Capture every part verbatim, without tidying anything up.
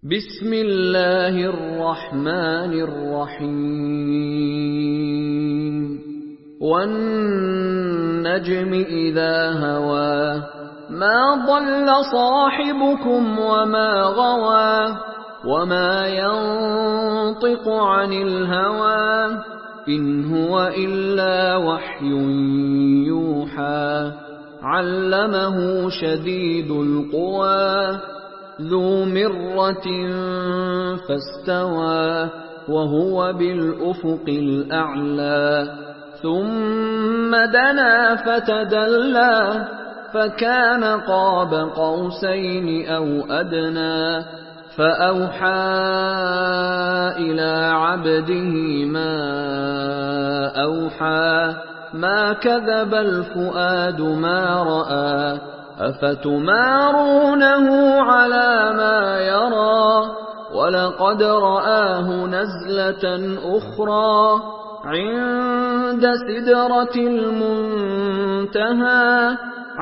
بسم اللہ الرحمن الرحیم والنجم اذا هوى ما ضل صاحبكم وما غوى وما ينطق عن الهوى إن هو إلا وحي يوحى علمه شديد القوى ذو مرة فاستوى وهو بالأفق الأعلى ثم دنا فتدلى فكان قاب قوسين أو أدنى فأوحى إلى عبده ما أوحى ما كذب الفؤاد ما رأى أفتمارونه على ما يرى ولقد رآه نزلة أخرى عند سدرة المنتهى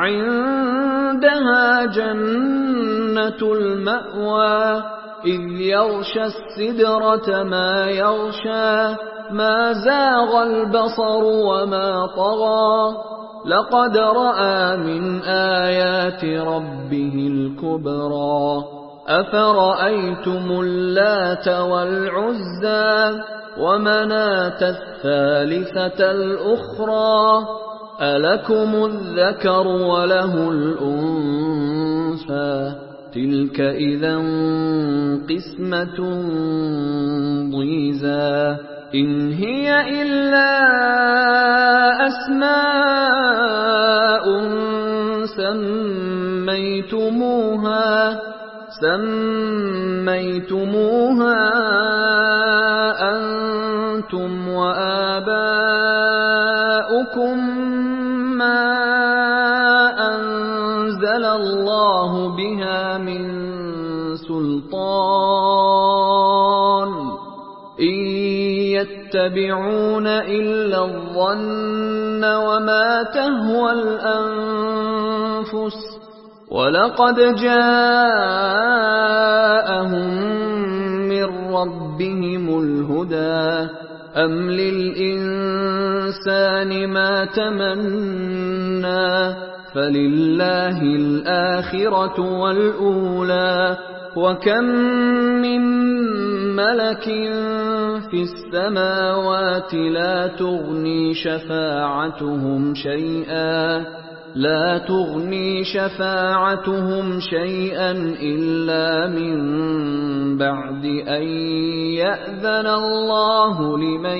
عندها جنة المأوى إذ يغشى السدرة ما يغشى ما زاغ البصر وما طغى لقد رأى من آيات ربه الكبرى أفرأيتم اللات والعزى ومناة الثالثة الأخرى ألكم الذكر وله الأنثى تلك إذا قسمة ضيزى إن هي إلا أسماء سميتموها سميتموها أنتم وآباؤكم ما أنزل الله بها من سلطان إن يتبعون إلا الظن وما تهوى الأنفس ولقد جاءهم من ربهم الهدى أم للإنسان ما تمنى فلله الآخرة والأولى وكم من ملك في السماوات لا تغني شفاعتهم شيئا لا تغني شفاعتهم شيئا إلا من بعد أن يأذن الله لمن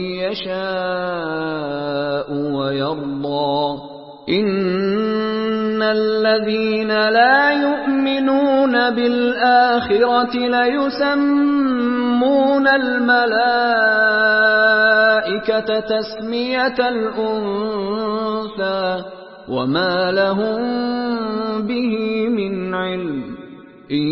يشاء ويرضى إن الذين لا يؤمنون بالآخرة ليسمون الملائكة تسمية الأنثى وما لهم به من علم إن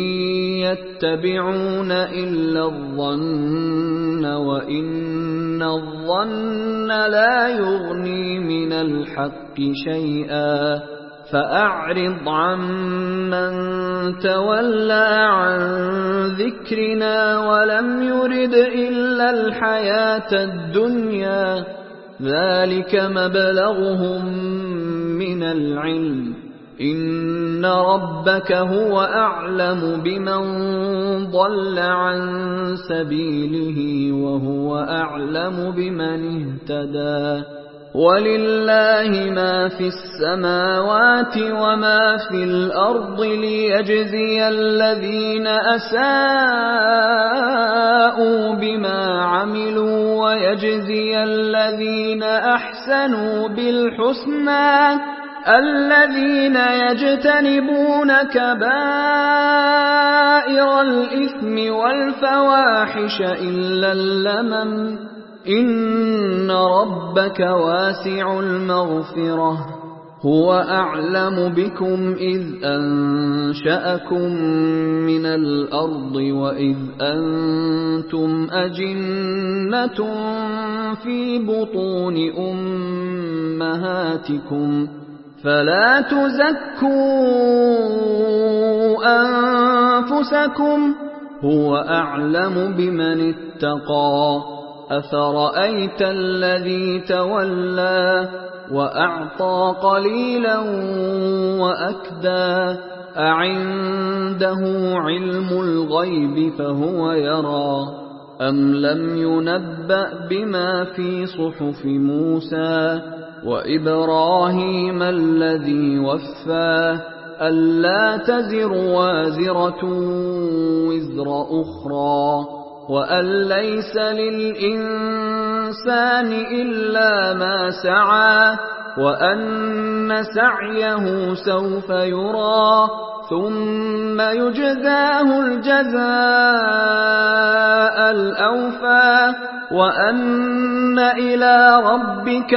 يتبعون إلا الظن وإن الظن لا يغني من الحق شيئا فأعرض عمن تولى عن ذكرنا ولم يرد إلا الحياة الدنيا ذلك مبلغهم من العلم إن ربك هو أعلم بمن ضل عن سبيله وهو أعلم بمن اهتدى ولله ما في السماوات وما في الأرض ليجزي الذين أساءوا بما عملوا ويجزي الذين أحسنوا بالحسنى الذين يجتنبون كبائر الإثم والفواحش إلا اللمم إن ربك واسع المغفرة هو أعلم بكم إذ أنشأكم من الأرض وإذ أنتم أجنة في بطون أمهاتكم فلا تزكوا أنفسكم هو أعلم بمن اتقى أفرأيت الذي تولى وأعطى قليلا وأكدى أعنده علم الغيب فهو يرى أم لم ينبأ بما في صحف موسى وإبراهيم الذي وفى ألا تزر وازرة وزر أخرى وأن ليس للإنسان إلا ما سعى وأن سعيه سوف يرى ثم يجزاه الجزاء الأوفى وأن إلى ربك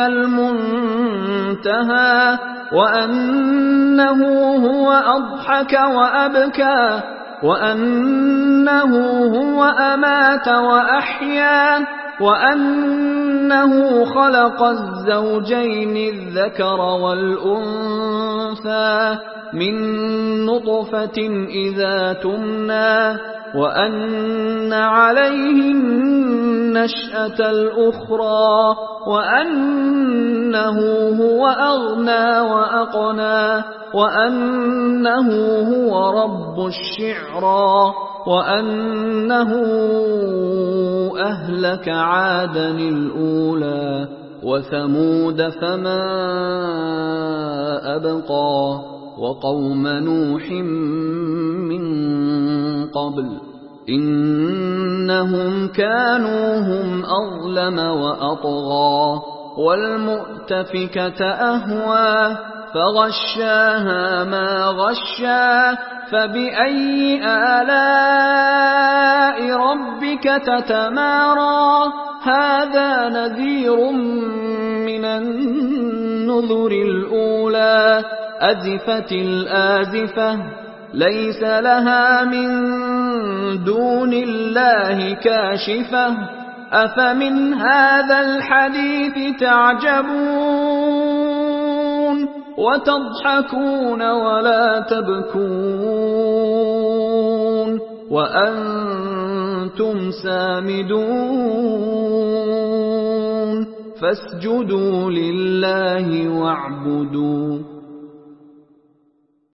المنتهى وأنه هو أضحك وأبكى وأنه هو أمات وأحيا وأنه خلق الزوجين الذكر والأنثى من نطفة إذا تمنى وأن عليه النشأة الأخرى وأنه هو أغنى وأقنى وأنه هو رب الشعرى وأنه أهلك عادا الأولى وثمود فما أبقى وقوم نوح من قبل إنهم كانوا هم أظلم وأطغى والمؤتفكة أهوى فغشاها ما غشا فبأي آلاء ربك تتمارى هذا نذير من النذر الأولى أزفت الآزفة ليس لها من دون الله كاشفة أفمن هذا الحديث تعجبون وتضحكون ولا تبكون وأنتم سامدون فاسجدوا لله واعبدوا